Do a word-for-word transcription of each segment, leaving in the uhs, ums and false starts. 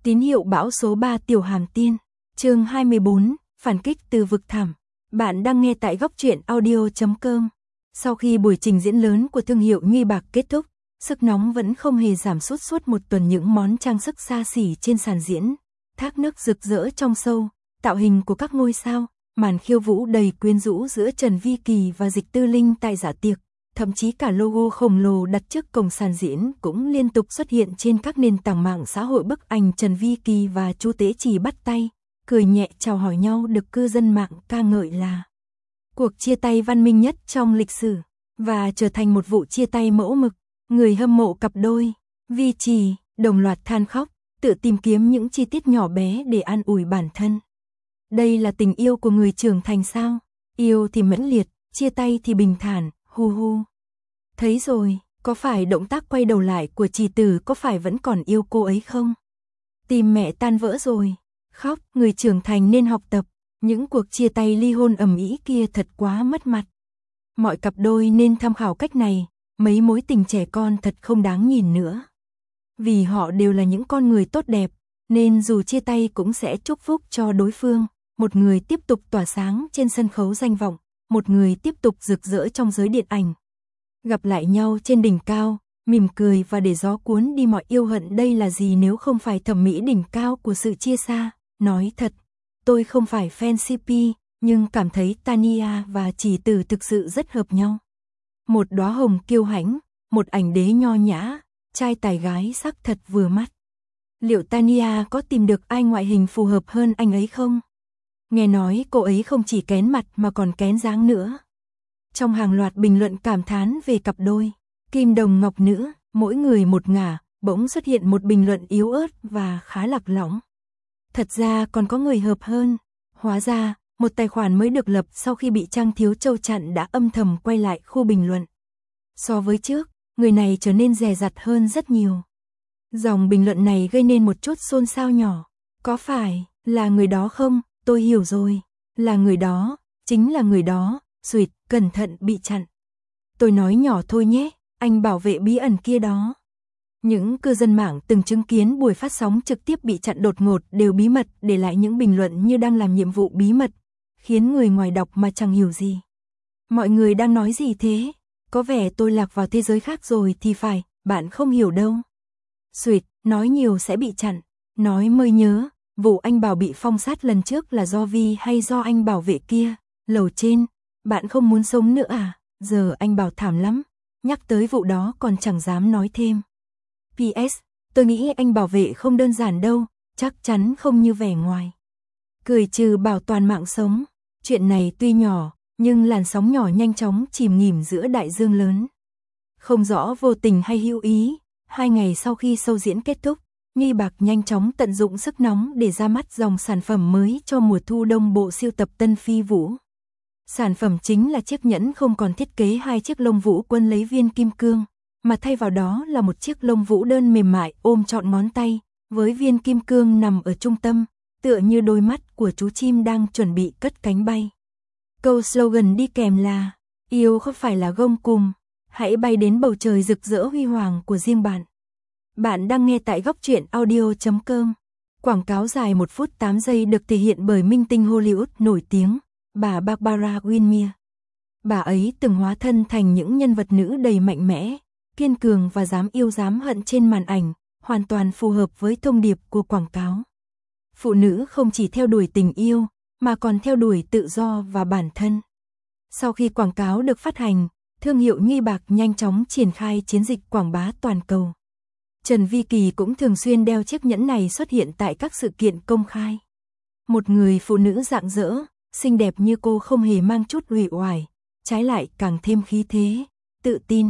Tín hiệu bão số ba Tiểu Hàm Tiên, chương hai mươi bốn, phản kích từ vực thẳm. Bạn đang nghe tại góc truyện audio chấm com. Sau khi buổi trình diễn lớn của thương hiệu Nhi Bạc kết thúc, sức nóng vẫn không hề giảm sút suốt một tuần. Những món trang sức xa xỉ trên sàn diễn, thác nước rực rỡ trong show, tạo hình của các ngôi sao, màn khiêu vũ đầy quyến rũ giữa Trần Vi Kỳ và Dịch Tư Linh tại dạ tiệc. Thậm chí cả logo khổng lồ đặt trước cổng sàn diễn cũng liên tục xuất hiện trên các nền tảng mạng xã hội. Bức ảnh Trần Vi Kỳ và Chu Tế Trì bắt tay, cười nhẹ chào hỏi nhau được cư dân mạng ca ngợi là cuộc chia tay văn minh nhất trong lịch sử, và trở thành một vụ chia tay mẫu mực. Người hâm mộ cặp đôi Vi Trì đồng loạt than khóc, tự tìm kiếm những chi tiết nhỏ bé để an ủi bản thân. Đây là tình yêu của người trưởng thành sao? Yêu thì mãnh liệt, chia tay thì bình thản. Hu hu. Thấy rồi, có phải động tác quay đầu lại của Trì Tử có phải vẫn còn yêu cô ấy không? Tim mẹ tan vỡ rồi. Khóc, người trưởng thành nên học tập. Những cuộc chia tay ly hôn ầm ĩ kia thật quá mất mặt. Mọi cặp đôi nên tham khảo cách này. Mấy mối tình trẻ con thật không đáng nhìn nữa. Vì họ đều là những con người tốt đẹp, nên dù chia tay cũng sẽ chúc phúc cho đối phương. Một người tiếp tục tỏa sáng trên sân khấu danh vọng, một người tiếp tục rực rỡ trong giới điện ảnh. Gặp lại nhau trên đỉnh cao, mỉm cười và để gió cuốn đi mọi yêu hận. Đây là gì nếu không phải thẩm mỹ đỉnh cao của sự chia xa? Nói thật, tôi không phải fan xê pê, nhưng cảm thấy Tania và Trì Tử thực sự rất hợp nhau. Một đóa hồng kiêu hãnh, một ảnh đế nho nhã, trai tài gái sắc thật vừa mắt. Liệu Tania có tìm được ai ngoại hình phù hợp hơn anh ấy không? Nghe nói cô ấy không chỉ kén mặt mà còn kén dáng nữa. Trong hàng loạt bình luận cảm thán về cặp đôi Kim Đồng Ngọc Nữ, mỗi người một ngả, bỗng xuất hiện một bình luận yếu ớt và khá lạc lõng. Thật ra còn có người hợp hơn. Hóa ra, một tài khoản mới được lập sau khi bị Trang Thiếu Châu chặn đã âm thầm quay lại khu bình luận. So với trước, người này trở nên dè dặt hơn rất nhiều. Dòng bình luận này gây nên một chút xôn xao nhỏ. Có phải là người đó không? Tôi hiểu rồi. Là người đó, chính là người đó. Xuyệt, cẩn thận bị chặn. Tôi nói nhỏ thôi nhé, anh bảo vệ bí ẩn kia đó. Những cư dân mạng từng chứng kiến buổi phát sóng trực tiếp bị chặn đột ngột đều bí mật để lại những bình luận như đang làm nhiệm vụ bí mật, khiến người ngoài đọc mà chẳng hiểu gì. Mọi người đang nói gì thế? Có vẻ tôi lạc vào thế giới khác rồi thì phải, bạn không hiểu đâu. Xuyệt, nói nhiều sẽ bị chặn. Nói mới nhớ, vụ anh Bảo bị phong sát lần trước là do Vi hay do anh bảo vệ kia, lầu trên. Bạn không muốn sống nữa à? Giờ anh Bảo thảm lắm. Nhắc tới vụ đó còn chẳng dám nói thêm. pê ét, tôi nghĩ anh bảo vệ không đơn giản đâu, chắc chắn không như vẻ ngoài. Cười trừ bảo toàn mạng sống. Chuyện này tuy nhỏ, nhưng làn sóng nhỏ nhanh chóng chìm nghỉm giữa đại dương lớn. Không rõ vô tình hay hữu ý, hai ngày sau khi show diễn kết thúc, Nhi Bạc nhanh chóng tận dụng sức nóng để ra mắt dòng sản phẩm mới cho mùa thu đông bộ sưu tập Tân Phi Vũ. Sản phẩm chính là chiếc nhẫn không còn thiết kế hai chiếc lông vũ quân lấy viên kim cương, mà thay vào đó là một chiếc lông vũ đơn mềm mại ôm trọn ngón tay, với viên kim cương nằm ở trung tâm, tựa như đôi mắt của chú chim đang chuẩn bị cất cánh bay. Câu slogan đi kèm là, yêu không phải là gông cùm, hãy bay đến bầu trời rực rỡ huy hoàng của riêng bạn. Bạn đang nghe tại góc truyện audio chấm com. Quảng cáo dài một phút tám giây được thể hiện bởi minh tinh Hollywood nổi tiếng, bà Barbara Winmere. Bà ấy từng hóa thân thành những nhân vật nữ đầy mạnh mẽ, kiên cường và dám yêu dám hận trên màn ảnh, hoàn toàn phù hợp với thông điệp của quảng cáo. Phụ nữ không chỉ theo đuổi tình yêu, mà còn theo đuổi tự do và bản thân. Sau khi quảng cáo được phát hành, thương hiệu Nhi Bạc nhanh chóng triển khai chiến dịch quảng bá toàn cầu. Trần Vi Kỳ cũng thường xuyên đeo chiếc nhẫn này xuất hiện tại các sự kiện công khai. Một người phụ nữ rạng rỡ, xinh đẹp như cô không hề mang chút uể oải, trái lại càng thêm khí thế, tự tin.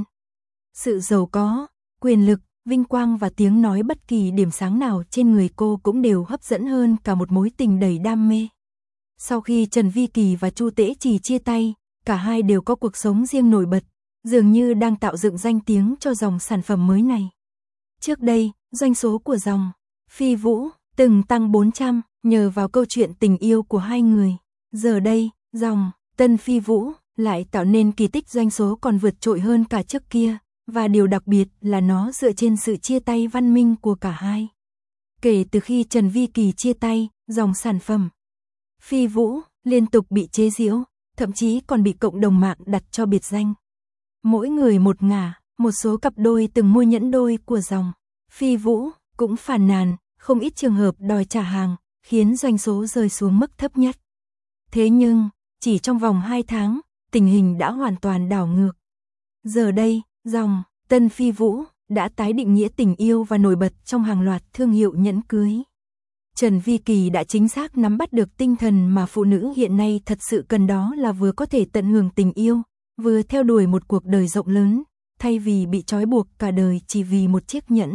Sự giàu có, quyền lực, vinh quang và tiếng nói bất kỳ điểm sáng nào trên người cô cũng đều hấp dẫn hơn cả một mối tình đầy đam mê. Sau khi Trần Vi Kỳ và Chu Tế Trì chia tay, cả hai đều có cuộc sống riêng nổi bật, dường như đang tạo dựng danh tiếng cho dòng sản phẩm mới này. Trước đây, doanh số của dòng Phi Vũ từng tăng bốn trăm nhờ vào câu chuyện tình yêu của hai người. Giờ đây, dòng Tân Phi Vũ lại tạo nên kỳ tích doanh số còn vượt trội hơn cả trước kia, và điều đặc biệt là nó dựa trên sự chia tay văn minh của cả hai. Kể từ khi Trần Vi Kỳ chia tay, dòng sản phẩm Phi Vũ liên tục bị chế giễu, thậm chí còn bị cộng đồng mạng đặt cho biệt danh. Mỗi người một ngả, một số cặp đôi từng mua nhẫn đôi của dòng Phi Vũ cũng phàn nàn, không ít trường hợp đòi trả hàng, khiến doanh số rơi xuống mức thấp nhất. Thế nhưng, chỉ trong vòng hai tháng, tình hình đã hoàn toàn đảo ngược. Giờ đây, dòng Tân Phi Vũ đã tái định nghĩa tình yêu và nổi bật trong hàng loạt thương hiệu nhẫn cưới. Trần Vi Kỳ đã chính xác nắm bắt được tinh thần mà phụ nữ hiện nay thật sự cần, đó là vừa có thể tận hưởng tình yêu, vừa theo đuổi một cuộc đời rộng lớn, thay vì bị trói buộc cả đời chỉ vì một chiếc nhẫn.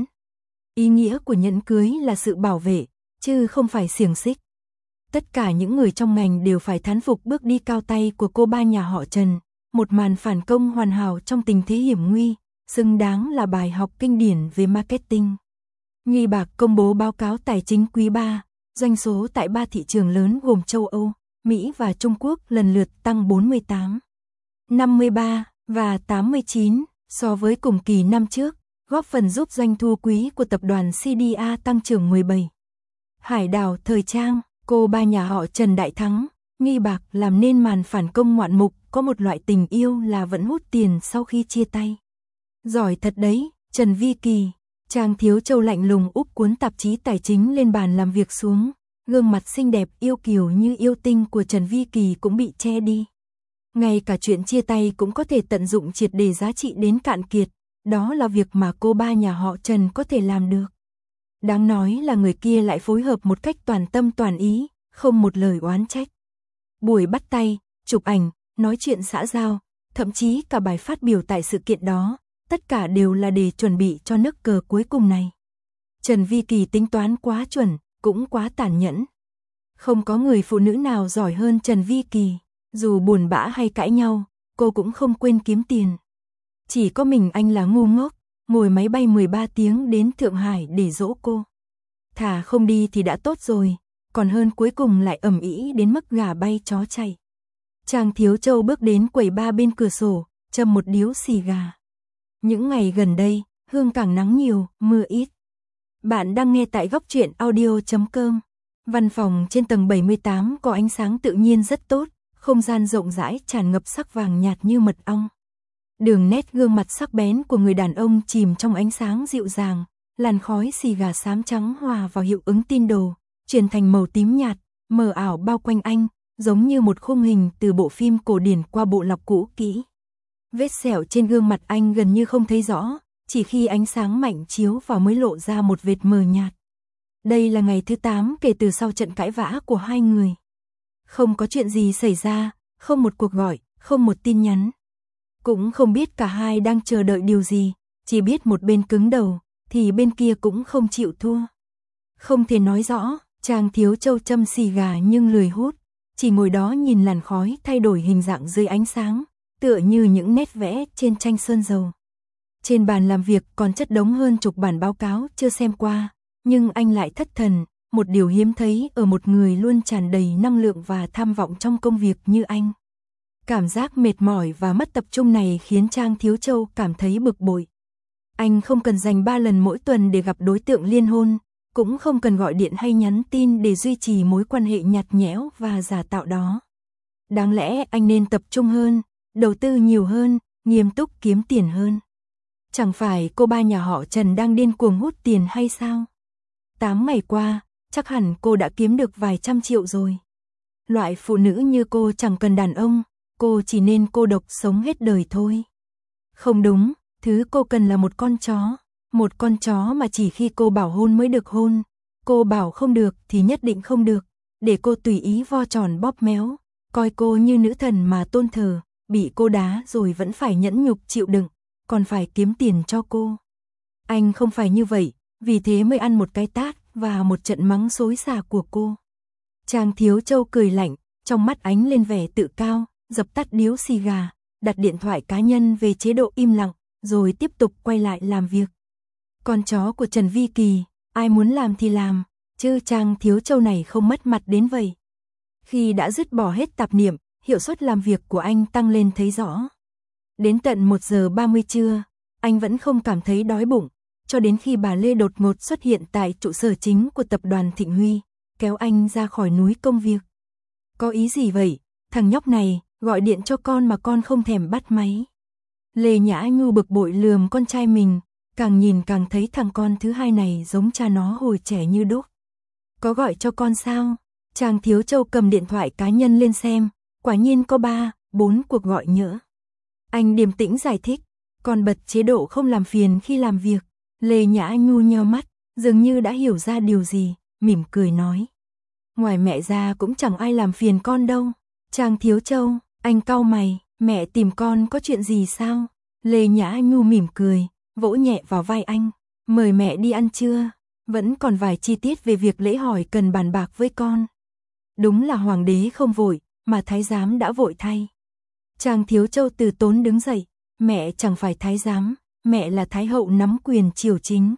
Ý nghĩa của nhẫn cưới là sự bảo vệ, chứ không phải xiềng xích. Tất cả những người trong ngành đều phải thán phục bước đi cao tay của cô ba nhà họ Trần, một màn phản công hoàn hảo trong tình thế hiểm nguy, xứng đáng là bài học kinh điển về marketing. Nghi Bạc công bố báo cáo tài chính quý ba, doanh số tại ba thị trường lớn gồm châu Âu, Mỹ và Trung Quốc lần lượt tăng bốn mươi tám, năm mươi ba và tám mươi chín so với cùng kỳ năm trước, góp phần giúp doanh thu quý của tập đoàn xê đê a tăng trưởng mười bảy. Hải đảo thời trang, cô ba nhà họ Trần đại thắng, Nghi Bạc làm nên màn phản công ngoạn mục, có một loại tình yêu là vẫn hút tiền sau khi chia tay. Giỏi thật đấy, Trần Vi Kỳ. Trang Thiếu Châu lạnh lùng úp cuốn tạp chí tài chính lên bàn làm việc xuống, gương mặt xinh đẹp yêu kiều như yêu tinh của Trần Vi Kỳ cũng bị che đi. Ngay cả chuyện chia tay cũng có thể tận dụng triệt để giá trị đến cạn kiệt, đó là việc mà cô ba nhà họ Trần có thể làm được. Đáng nói là người kia lại phối hợp một cách toàn tâm toàn ý, không một lời oán trách. Buổi bắt tay, chụp ảnh, nói chuyện xã giao, thậm chí cả bài phát biểu tại sự kiện đó, tất cả đều là để chuẩn bị cho nước cờ cuối cùng này. Trần Vi Kỳ tính toán quá chuẩn, cũng quá tàn nhẫn. Không có người phụ nữ nào giỏi hơn Trần Vi Kỳ, dù buồn bã hay cãi nhau, cô cũng không quên kiếm tiền. Chỉ có mình anh là ngu ngốc, ngồi máy bay mười ba tiếng đến Thượng Hải để dỗ cô. Thà không đi thì đã tốt rồi, còn hơn cuối cùng lại ầm ĩ đến mức gà bay chó chạy. Trang Thiếu Châu bước đến quầy bar bên cửa sổ, châm một điếu xì gà. Những ngày gần đây, Hương Cảng nắng nhiều, mưa ít. Bạn đang nghe tại góc truyện audio chấm com. Văn phòng trên tầng bảy mươi tám có ánh sáng tự nhiên rất tốt, không gian rộng rãi tràn ngập sắc vàng nhạt như mật ong. Đường nét gương mặt sắc bén của người đàn ông chìm trong ánh sáng dịu dàng, làn khói xì gà xám trắng hòa vào hiệu ứng tin đồ, chuyển thành màu tím nhạt, mờ ảo bao quanh anh, giống như một khung hình từ bộ phim cổ điển qua bộ lọc cũ kỹ. Vết sẹo trên gương mặt anh gần như không thấy rõ, chỉ khi ánh sáng mạnh chiếu vào mới lộ ra một vệt mờ nhạt. Đây là ngày thứ tám kể từ sau trận cãi vã của hai người. Không có chuyện gì xảy ra, không một cuộc gọi, không một tin nhắn. Cũng không biết cả hai đang chờ đợi điều gì, chỉ biết một bên cứng đầu, thì bên kia cũng không chịu thua. Không thể nói rõ, Trang Thiếu Châu châm xì gà nhưng lười hút, chỉ ngồi đó nhìn làn khói thay đổi hình dạng dưới ánh sáng, tựa như những nét vẽ trên tranh sơn dầu. Trên bàn làm việc còn chất đống hơn chục bản báo cáo chưa xem qua, nhưng anh lại thất thần, một điều hiếm thấy ở một người luôn tràn đầy năng lượng và tham vọng trong công việc như anh. Cảm giác mệt mỏi và mất tập trung này khiến Trang Thiếu Châu cảm thấy bực bội. Anh không cần dành ba lần mỗi tuần để gặp đối tượng liên hôn, cũng không cần gọi điện hay nhắn tin để duy trì mối quan hệ nhạt nhẽo và giả tạo đó. Đáng lẽ anh nên tập trung hơn, đầu tư nhiều hơn, nghiêm túc kiếm tiền hơn. Chẳng phải cô ba nhà họ Trần đang điên cuồng hút tiền hay sao? Tám ngày qua, chắc hẳn cô đã kiếm được vài trăm triệu rồi. Loại phụ nữ như cô chẳng cần đàn ông, cô chỉ nên cô độc sống hết đời thôi. Không đúng, thứ cô cần là một con chó. Một con chó mà chỉ khi cô bảo hôn mới được hôn. Cô bảo không được thì nhất định không được. Để cô tùy ý vo tròn bóp méo. Coi cô như nữ thần mà tôn thờ. Bị cô đá rồi vẫn phải nhẫn nhục chịu đựng. Còn phải kiếm tiền cho cô. Anh không phải như vậy. Vì thế mới ăn một cái tát và một trận mắng xối xả của cô. Trang Thiếu Châu cười lạnh, trong mắt ánh lên vẻ tự cao, dập tắt điếu xì gà, đặt điện thoại cá nhân về chế độ im lặng, rồi tiếp tục quay lại làm việc. Con chó của Trần Vi Kỳ, ai muốn làm thì làm, chứ Trang Thiếu Châu này không mất mặt đến vậy. Khi đã dứt bỏ hết tạp niệm, hiệu suất làm việc của anh tăng lên thấy rõ. Đến tận một giờ ba mươi trưa, anh vẫn không cảm thấy đói bụng, cho đến khi bà Lê đột ngột xuất hiện tại trụ sở chính của tập đoàn Thịnh Huy, kéo anh ra khỏi núi công việc. Có ý gì vậy, thằng nhóc này, gọi điện cho con mà con không thèm bắt máy. Lê Nhã Nhu bực bội lườm con trai mình, càng nhìn càng thấy thằng con thứ hai này giống cha nó hồi trẻ như đúc. Có gọi cho con sao? Trang Thiếu Châu cầm điện thoại cá nhân lên xem, quả nhiên có ba, bốn cuộc gọi nhỡ. Anh điềm tĩnh giải thích, con bật chế độ không làm phiền khi làm việc. Lê Nhã Nhu nheo mắt, dường như đã hiểu ra điều gì, mỉm cười nói. Ngoài mẹ ra cũng chẳng ai làm phiền con đâu. Trang Thiếu Châu, anh cau mày, mẹ tìm con có chuyện gì sao? Lê Nhã Nhu mỉm cười, vỗ nhẹ vào vai anh, mời mẹ đi ăn trưa. Vẫn còn vài chi tiết về việc lễ hỏi cần bàn bạc với con. Đúng là hoàng đế không vội, mà thái giám đã vội thay. Trang Thiếu Châu từ tốn đứng dậy, mẹ chẳng phải thái giám, mẹ là thái hậu nắm quyền triều chính.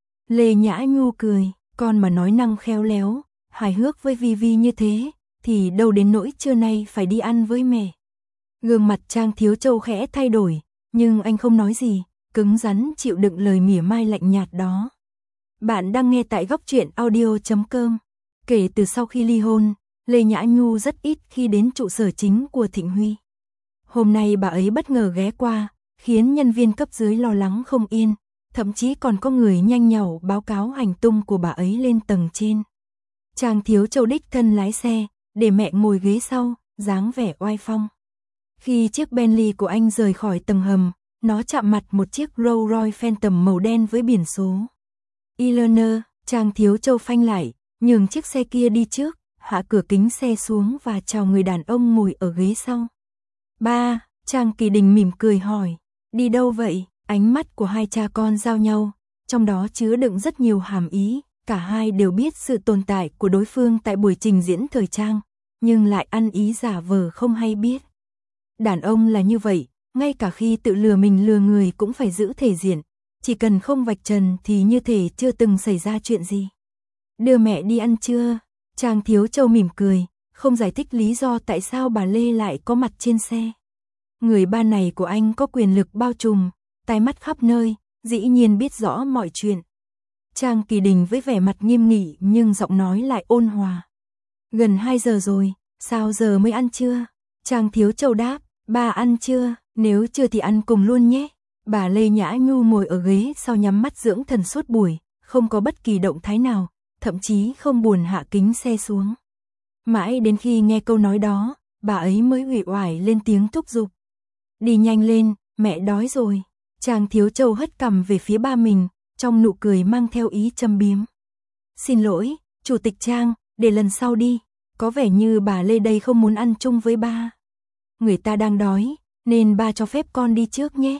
Lê Nhã Nhu cười, con mà nói năng khéo léo, hài hước với Vi Vi như thế, thì đâu đến nỗi trưa nay phải đi ăn với mẹ. Gương mặt Trang Thiếu Châu khẽ thay đổi, nhưng anh không nói gì, cứng rắn chịu đựng lời mỉa mai lạnh nhạt đó. Bạn đang nghe tại góc truyện audio chấm com. Kể từ sau khi ly hôn, Lê Nhã Nhu rất ít khi đến trụ sở chính của Thịnh Huy. Hôm nay bà ấy bất ngờ ghé qua, khiến nhân viên cấp dưới lo lắng không yên, thậm chí còn có người nhanh nhảu báo cáo hành tung của bà ấy lên tầng trên. Trang Thiếu Châu đích thân lái xe, để mẹ ngồi ghế sau, dáng vẻ oai phong. Khi chiếc Bentley của anh rời khỏi tầng hầm, nó chạm mặt một chiếc Rolls Royce Phantom màu đen với biển số Eleanor. Trang Thiếu Châu phanh lại, nhường chiếc xe kia đi trước, hạ cửa kính xe xuống và chào người đàn ông ngồi ở ghế sau. Ba, Trang Kỳ Đình mỉm cười hỏi, đi đâu vậy? Ánh mắt của hai cha con giao nhau, trong đó chứa đựng rất nhiều hàm ý, cả hai đều biết sự tồn tại của đối phương tại buổi trình diễn thời trang, nhưng lại ăn ý giả vờ không hay biết. Đàn ông là như vậy, ngay cả khi tự lừa mình lừa người cũng phải giữ thể diện, chỉ cần không vạch trần thì như thể chưa từng xảy ra chuyện gì. Đưa mẹ đi ăn trưa. Trang Thiếu Châu mỉm cười, không giải thích lý do tại sao bà Lê lại có mặt trên xe. Người ba này của anh có quyền lực bao trùm, tai mắt khắp nơi, dĩ nhiên biết rõ mọi chuyện. Trang Kỳ Đình với vẻ mặt nghiêm nghị nhưng giọng nói lại ôn hòa. Gần hai giờ rồi, sao giờ mới ăn trưa? Trang Thiếu Châu đáp, bà ăn trưa, nếu chưa thì ăn cùng luôn nhé. Bà Lê Nhã Nhu ngồi ở ghế sau nhắm mắt dưỡng thần suốt buổi, không có bất kỳ động thái nào, thậm chí không buồn hạ kính xe xuống. Mãi đến khi nghe câu nói đó, bà ấy mới uể oải lên tiếng thúc giục. Đi nhanh lên, mẹ đói rồi. Trang Thiếu Châu hất cằm về phía ba mình, trong nụ cười mang theo ý châm biếm. Xin lỗi, Chủ tịch Trang, để lần sau đi, có vẻ như bà Lê đây không muốn ăn chung với ba. Người ta đang đói, nên ba cho phép con đi trước nhé.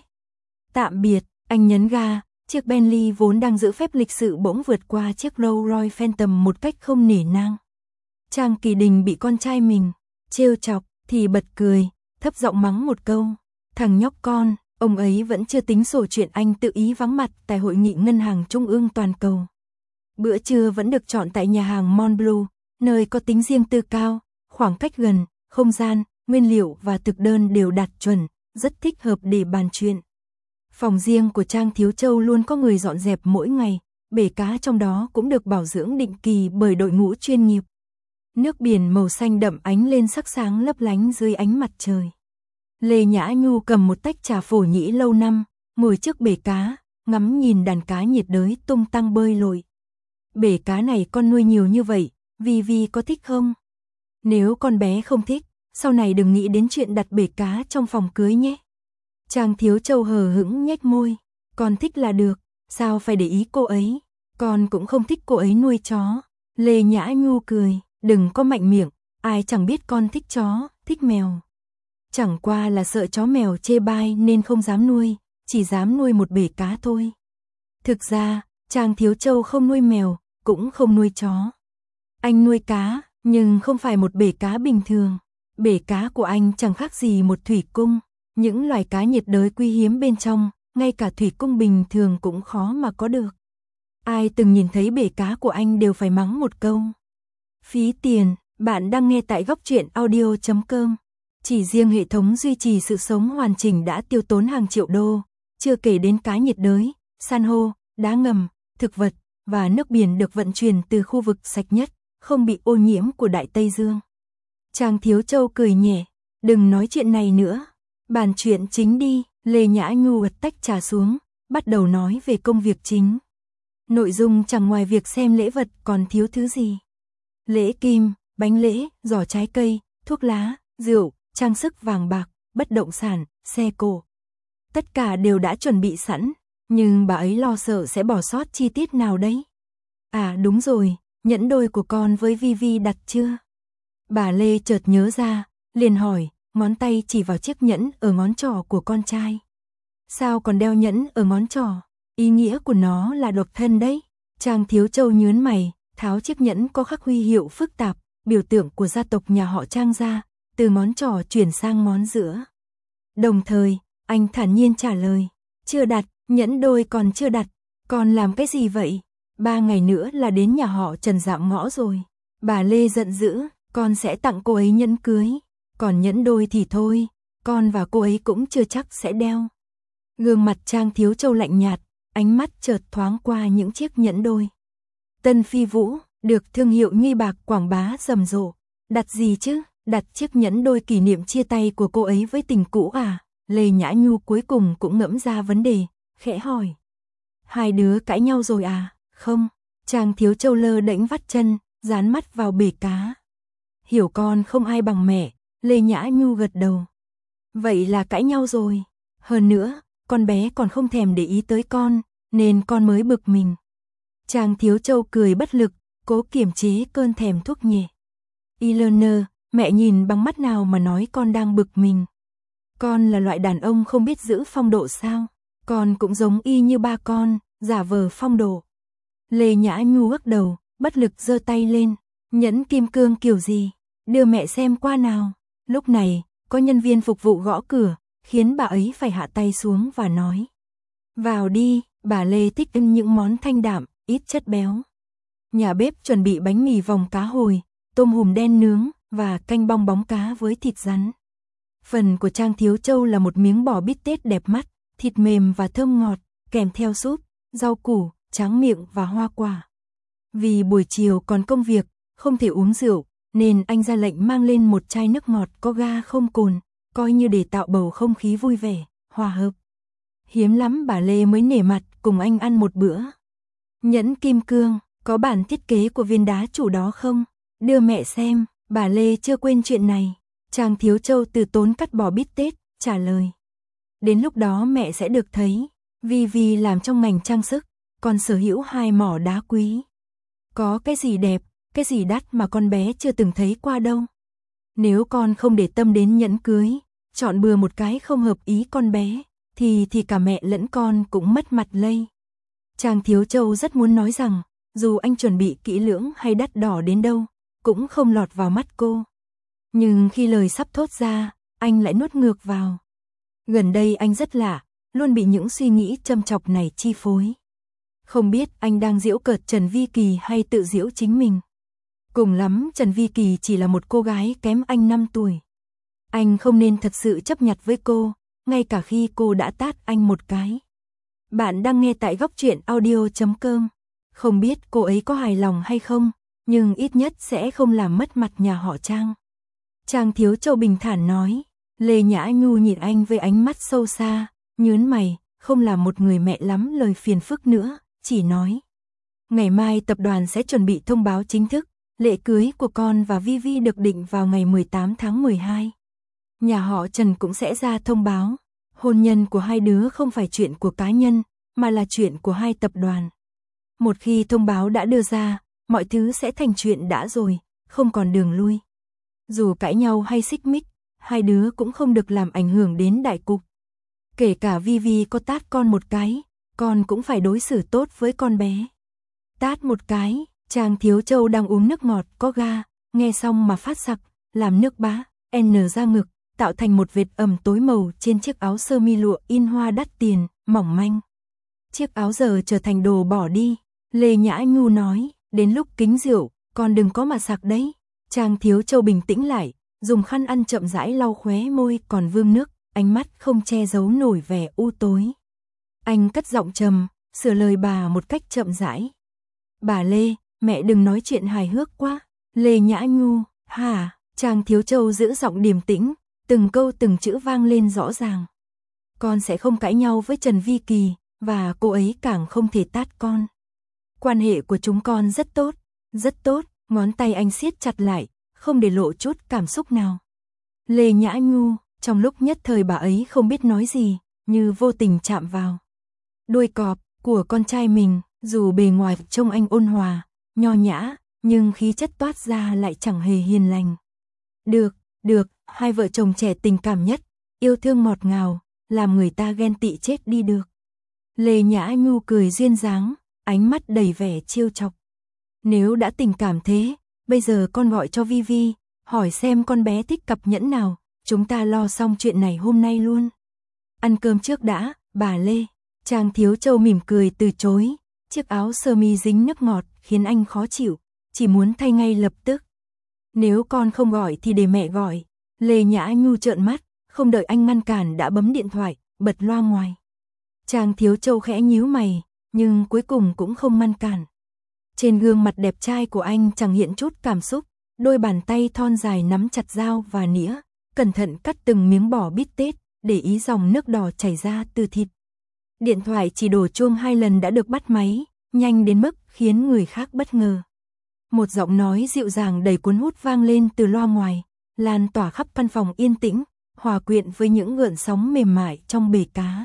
Tạm biệt, anh nhấn ga, chiếc Bentley vốn đang giữ phép lịch sự bỗng vượt qua chiếc Rolls Royce Phantom một cách không nể nang. Trang Kỳ Đình bị con trai mình trêu chọc thì bật cười, thấp giọng mắng một câu. Thằng nhóc con, ông ấy vẫn chưa tính sổ chuyện anh tự ý vắng mặt tại hội nghị ngân hàng trung ương toàn cầu. Bữa trưa vẫn được chọn tại nhà hàng Montblanc, nơi có tính riêng tư cao, khoảng cách gần, không gian, nguyên liệu và thực đơn đều đạt chuẩn, rất thích hợp để bàn chuyện. Phòng riêng của Trang Thiếu Châu luôn có người dọn dẹp mỗi ngày, bể cá trong đó cũng được bảo dưỡng định kỳ bởi đội ngũ chuyên nghiệp. Nước biển màu xanh đậm ánh lên sắc sáng lấp lánh dưới ánh mặt trời. Lê Nhã Nhu cầm một tách trà phổ nhĩ lâu năm, ngồi trước bể cá, ngắm nhìn đàn cá nhiệt đới tung tăng bơi lội. Bể cá này con nuôi nhiều như vậy, Vi Vi có thích không? Nếu con bé không thích, sau này đừng nghĩ đến chuyện đặt bể cá trong phòng cưới nhé. Trang Thiếu Châu hờ hững nhếch môi, con thích là được, sao phải để ý cô ấy, con cũng không thích cô ấy nuôi chó. Lê Nhã Nhu cười, đừng có mạnh miệng, ai chẳng biết con thích chó, thích mèo. Chẳng qua là sợ chó mèo chê bai nên không dám nuôi, chỉ dám nuôi một bể cá thôi. Thực ra, Trang Thiếu Châu không nuôi mèo, cũng không nuôi chó. Anh nuôi cá, nhưng không phải một bể cá bình thường. Bể cá của anh chẳng khác gì một thủy cung. Những loài cá nhiệt đới quý hiếm bên trong, ngay cả thủy cung bình thường cũng khó mà có được. Ai từng nhìn thấy bể cá của anh đều phải mắng một câu. Phí tiền, bạn đang nghe tại góc truyện audio chấm com. Chỉ riêng hệ thống duy trì sự sống hoàn chỉnh đã tiêu tốn hàng triệu đô, chưa kể đến cá nhiệt đới, san hô, đá ngầm, thực vật và nước biển được vận chuyển từ khu vực sạch nhất, không bị ô nhiễm của Đại Tây Dương. Trang Thiếu Châu cười nhẹ, đừng nói chuyện này nữa, bàn chuyện chính đi. Lê Nhã Nhu gật tách trà xuống, bắt đầu nói về công việc chính. Nội dung chẳng ngoài việc xem lễ vật còn thiếu thứ gì. Lễ kim, bánh lễ, giỏ trái cây, thuốc lá, rượu, trang sức vàng bạc, bất động sản, xe cộ. Tất cả đều đã chuẩn bị sẵn, nhưng bà ấy lo sợ sẽ bỏ sót chi tiết nào đấy. À đúng rồi, nhẫn đôi của con với Vi Vi đặt chưa? Bà Lê chợt nhớ ra, liền hỏi, ngón tay chỉ vào chiếc nhẫn ở ngón trỏ của con trai. Sao còn đeo nhẫn ở ngón trỏ? Ý nghĩa của nó là độc thân đấy. Trang Thiếu Châu nhớn mày, tháo chiếc nhẫn có khắc huy hiệu phức tạp, biểu tượng của gia tộc nhà họ Trang ra, từ ngón trỏ chuyển sang ngón giữa. Đồng thời, anh thản nhiên trả lời, chưa đặt, nhẫn đôi còn chưa đặt, còn làm cái gì vậy? Ba ngày nữa là đến nhà họ Trần dạm ngõ rồi. Bà Lê giận dữ, con sẽ tặng cô ấy nhẫn cưới, còn nhẫn đôi thì thôi, con và cô ấy cũng chưa chắc sẽ đeo. Gương mặt Trang Thiếu Châu lạnh nhạt, ánh mắt chợt thoáng qua những chiếc nhẫn đôi. Tân Phi Vũ, được thương hiệu Nghi Bạc quảng bá rầm rộ. Đặt gì chứ? Đặt chiếc nhẫn đôi kỷ niệm chia tay của cô ấy với tình cũ à? Lê Nhã Nhu cuối cùng cũng ngẫm ra vấn đề, khẽ hỏi. Hai đứa cãi nhau rồi à? Không. Trang Thiếu Châu lơ đễnh vắt chân, dán mắt vào bể cá. Hiểu con không ai bằng mẹ, Lê Nhã Nhu gật đầu. Vậy là cãi nhau rồi. Hơn nữa, con bé còn không thèm để ý tới con, nên con mới bực mình. Trang Thiếu Châu cười bất lực, cố kiềm chế cơn thèm thuốc nhẹ. Eleanor, mẹ nhìn bằng mắt nào mà nói con đang bực mình. Con là loại đàn ông không biết giữ phong độ sao? Con cũng giống y như ba con, giả vờ phong độ. Lê Nhã Nhu lắc đầu, bất lực giơ tay lên. Nhẫn kim cương kiểu gì? Đưa mẹ xem qua nào. Lúc này, có nhân viên phục vụ gõ cửa, khiến bà ấy phải hạ tay xuống và nói. Vào đi, bà Lê thích ăn những món thanh đạm, ít chất béo. Nhà bếp chuẩn bị bánh mì vòng cá hồi, tôm hùm đen nướng và canh bong bóng cá với thịt rắn. Phần của Trang Thiếu Châu là một miếng bò bít tết đẹp mắt, thịt mềm và thơm ngọt, kèm theo súp, rau củ, tráng miệng và hoa quả. Vì buổi chiều còn công việc, không thể uống rượu, nên anh ra lệnh mang lên một chai nước ngọt có ga không cồn, coi như để tạo bầu không khí vui vẻ, hòa hợp. Hiếm lắm bà Lê mới nể mặt cùng anh ăn một bữa. Nhẫn kim cương, có bản thiết kế của viên đá chủ đó không? Đưa mẹ xem, bà Lê chưa quên chuyện này. Trang Thiếu Châu từ tốn cắt bò bít tết, trả lời. Đến lúc đó mẹ sẽ được thấy. Vi Vi làm trong ngành trang sức, còn sở hữu hai mỏ đá quý. Có cái gì đẹp, cái gì đắt mà con bé chưa từng thấy qua đâu. Nếu con không để tâm đến nhẫn cưới, chọn bừa một cái không hợp ý con bé, thì thì cả mẹ lẫn con cũng mất mặt lây. Trang Thiếu Châu rất muốn nói rằng, dù anh chuẩn bị kỹ lưỡng hay đắt đỏ đến đâu, cũng không lọt vào mắt cô. Nhưng khi lời sắp thốt ra, anh lại nuốt ngược vào. Gần đây anh rất lạ, luôn bị những suy nghĩ châm chọc này chi phối. Không biết anh đang giễu cợt Trần Vi Kỳ hay tự giễu chính mình. Cùng lắm Trần Vi Kỳ chỉ là một cô gái kém anh năm tuổi. Anh không nên thật sự chấp nhặt với cô, ngay cả khi cô đã tát anh một cái. Bạn đang nghe tại góc truyện audio chấm com. Không biết cô ấy có hài lòng hay không, nhưng ít nhất sẽ không làm mất mặt nhà họ Trang. Trang Thiếu Châu bình thản nói. Lê Nhã Nhu nhìn anh với ánh mắt sâu xa, nhớn mày, không làm một người mẹ lắm lời phiền phức nữa, chỉ nói. Ngày mai tập đoàn sẽ chuẩn bị thông báo chính thức, lễ cưới của con và Vi Vi được định vào ngày mười tám tháng mười hai. Nhà họ Trần cũng sẽ ra thông báo, hôn nhân của hai đứa không phải chuyện của cá nhân, mà là chuyện của hai tập đoàn. Một khi thông báo đã đưa ra, mọi thứ sẽ thành chuyện đã rồi, không còn đường lui. Dù cãi nhau hay xích mích, hai đứa cũng không được làm ảnh hưởng đến đại cục. Kể cả Vi Vi có tát con một cái, con cũng phải đối xử tốt với con bé. Tát một cái, Trang Thiếu Châu đang uống nước ngọt có ga, nghe xong mà phát sặc, làm nước bá, n ra ngực, tạo thành một vệt ẩm tối màu trên chiếc áo sơ mi lụa in hoa đắt tiền, mỏng manh. Chiếc áo giờ trở thành đồ bỏ đi. Lê Nhã Nhu nói, đến lúc kính rượu, con đừng có mà sặc đấy. Trang Thiếu Châu bình tĩnh lại, dùng khăn ăn chậm rãi lau khóe môi còn vương nước, ánh mắt không che giấu nổi vẻ u tối. Anh cất giọng trầm, sửa lời bà một cách chậm rãi. Bà Lê, mẹ đừng nói chuyện hài hước quá. Lê Nhã Nhu, hả? Trang Thiếu Châu giữ giọng điềm tĩnh, từng câu từng chữ vang lên rõ ràng. Con sẽ không cãi nhau với Trần Vi Kỳ, và cô ấy càng không thể tát con. Quan hệ của chúng con rất tốt, rất tốt, ngón tay anh siết chặt lại, không để lộ chút cảm xúc nào. Lê Nhã Nhu, trong lúc nhất thời bà ấy không biết nói gì, như vô tình chạm vào đuôi cọp của con trai mình, dù bề ngoài trông anh ôn hòa, nho nhã, nhưng khí chất toát ra lại chẳng hề hiền lành. Được, được, hai vợ chồng trẻ tình cảm nhất, yêu thương ngọt ngào, làm người ta ghen tị chết đi được. Lê Nhã Nhu cười duyên dáng, ánh mắt đầy vẻ trêu chọc. Nếu đã tình cảm thế, bây giờ con gọi cho Vi Vi, hỏi xem con bé thích cặp nhẫn nào, chúng ta lo xong chuyện này hôm nay luôn. Ăn cơm trước đã, bà Lê. Trang Thiếu Châu mỉm cười từ chối, chiếc áo sơ mi dính nước ngọt khiến anh khó chịu, chỉ muốn thay ngay lập tức. Nếu con không gọi thì để mẹ gọi. Lê Nhã Nhu trợn mắt, không đợi anh ngăn cản đã bấm điện thoại, bật loa ngoài. Trang Thiếu Châu khẽ nhíu mày, nhưng cuối cùng cũng không ngăn cản. Trên gương mặt đẹp trai của anh chẳng hiện chút cảm xúc, đôi bàn tay thon dài nắm chặt dao và nĩa, cẩn thận cắt từng miếng bò bít tết, để ý dòng nước đỏ chảy ra từ thịt. Điện thoại chỉ đổ chuông hai lần đã được bắt máy, nhanh đến mức khiến người khác bất ngờ. Một giọng nói dịu dàng đầy cuốn hút vang lên từ loa ngoài, lan tỏa khắp căn phòng yên tĩnh, hòa quyện với những gợn sóng mềm mại trong bể cá.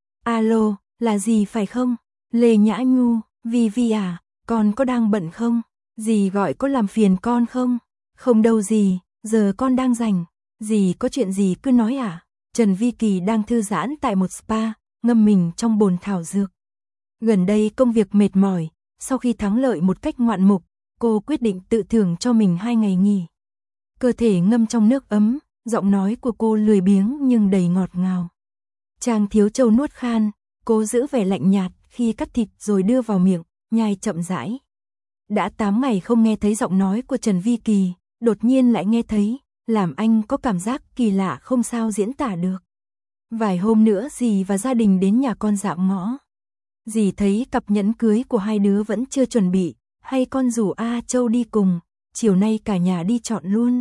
Alo, là gì phải không? Lê Nhã Nhu, Vi Vi à, con có đang bận không? Dì gọi có làm phiền con không? Không đâu dì, giờ con đang rảnh. Dì có chuyện gì cứ nói à? Trần Vi Kỳ đang thư giãn tại một spa, ngâm mình trong bồn thảo dược. Gần đây công việc mệt mỏi, sau khi thắng lợi một cách ngoạn mục, cô quyết định tự thưởng cho mình hai ngày nghỉ. Cơ thể ngâm trong nước ấm, giọng nói của cô lười biếng nhưng đầy ngọt ngào. Trang Thiếu Châu nuốt khan, cố giữ vẻ lạnh nhạt khi cắt thịt rồi đưa vào miệng, nhai chậm rãi. Đã tám ngày không nghe thấy giọng nói của Trần Vi Kỳ, đột nhiên lại nghe thấy, làm anh có cảm giác kỳ lạ không sao diễn tả được. Vài hôm nữa dì và gia đình đến nhà con dạo ngõ. Dì thấy cặp nhẫn cưới của hai đứa vẫn chưa chuẩn bị, hay con rủ A Châu đi cùng, chiều nay cả nhà đi chọn luôn.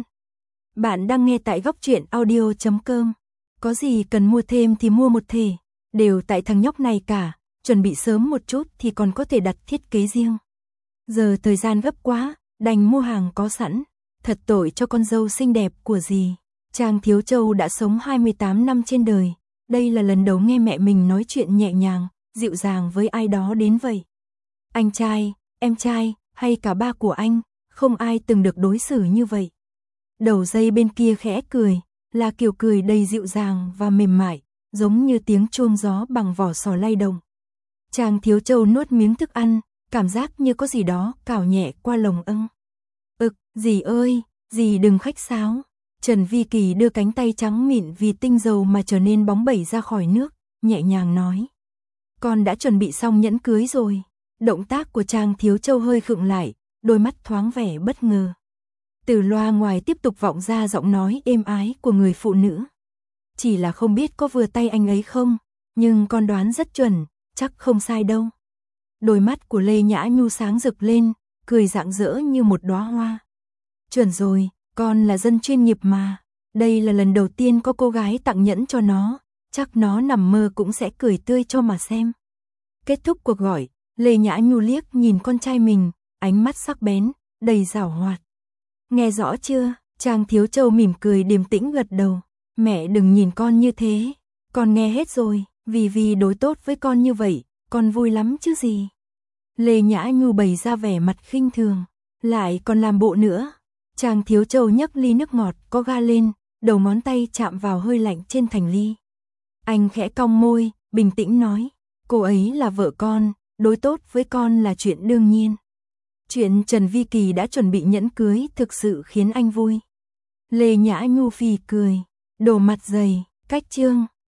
Bạn đang nghe tại góc truyện audio chấm com. Có gì cần mua thêm thì mua một thể, đều tại thằng nhóc này cả, chuẩn bị sớm một chút thì còn có thể đặt thiết kế riêng. Giờ thời gian gấp quá, đành mua hàng có sẵn, thật tội cho con dâu xinh đẹp của dì. Trang Thiếu Châu đã sống hai mươi tám năm trên đời, đây là lần đầu nghe mẹ mình nói chuyện nhẹ nhàng, dịu dàng với ai đó đến vậy. Anh trai, em trai, hay cả ba của anh, không ai từng được đối xử như vậy. Đầu dây bên kia khẽ cười, là kiểu cười đầy dịu dàng và mềm mại, giống như tiếng chuông gió bằng vỏ sò lay động. Trang Thiếu Châu nuốt miếng thức ăn, cảm giác như có gì đó cào nhẹ qua lồng ưng. Ực, dì ơi, dì đừng khách sáo. Trần Vi Kỳ đưa cánh tay trắng mịn vì tinh dầu mà trở nên bóng bẩy ra khỏi nước, nhẹ nhàng nói. Con đã chuẩn bị xong nhẫn cưới rồi. Động tác của Trang Thiếu Châu hơi khựng lại, đôi mắt thoáng vẻ bất ngờ. Từ loa ngoài tiếp tục vọng ra giọng nói êm ái của người phụ nữ. Chỉ là không biết có vừa tay anh ấy không, nhưng con đoán rất chuẩn, chắc không sai đâu. Đôi mắt của Lê Nhã Nhu sáng rực lên, cười rạng rỡ như một đóa hoa. Chuẩn rồi, con là dân chuyên nghiệp mà. Đây là lần đầu tiên có cô gái tặng nhẫn cho nó, chắc nó nằm mơ cũng sẽ cười tươi cho mà xem. Kết thúc cuộc gọi, Lê Nhã Nhu liếc nhìn con trai mình, ánh mắt sắc bén, đầy giảo hoạt. Nghe rõ chưa? Trang Thiếu Châu mỉm cười điềm tĩnh gật đầu. Mẹ đừng nhìn con như thế, con nghe hết rồi, vì vì đối tốt với con như vậy, con vui lắm chứ gì. Lê Nhã Nhu bày ra vẻ mặt khinh thường, lại còn làm bộ nữa. Trang Thiếu Châu nhấc ly nước ngọt có ga lên, đầu ngón tay chạm vào hơi lạnh trên thành ly. Anh khẽ cong môi, bình tĩnh nói, cô ấy là vợ con, đối tốt với con là chuyện đương nhiên. Chuyện Trần Vi Kỳ đã chuẩn bị nhẫn cưới thực sự khiến anh vui. Lê Nhã Nhu phì cười, đổ mặt dày, cách chương.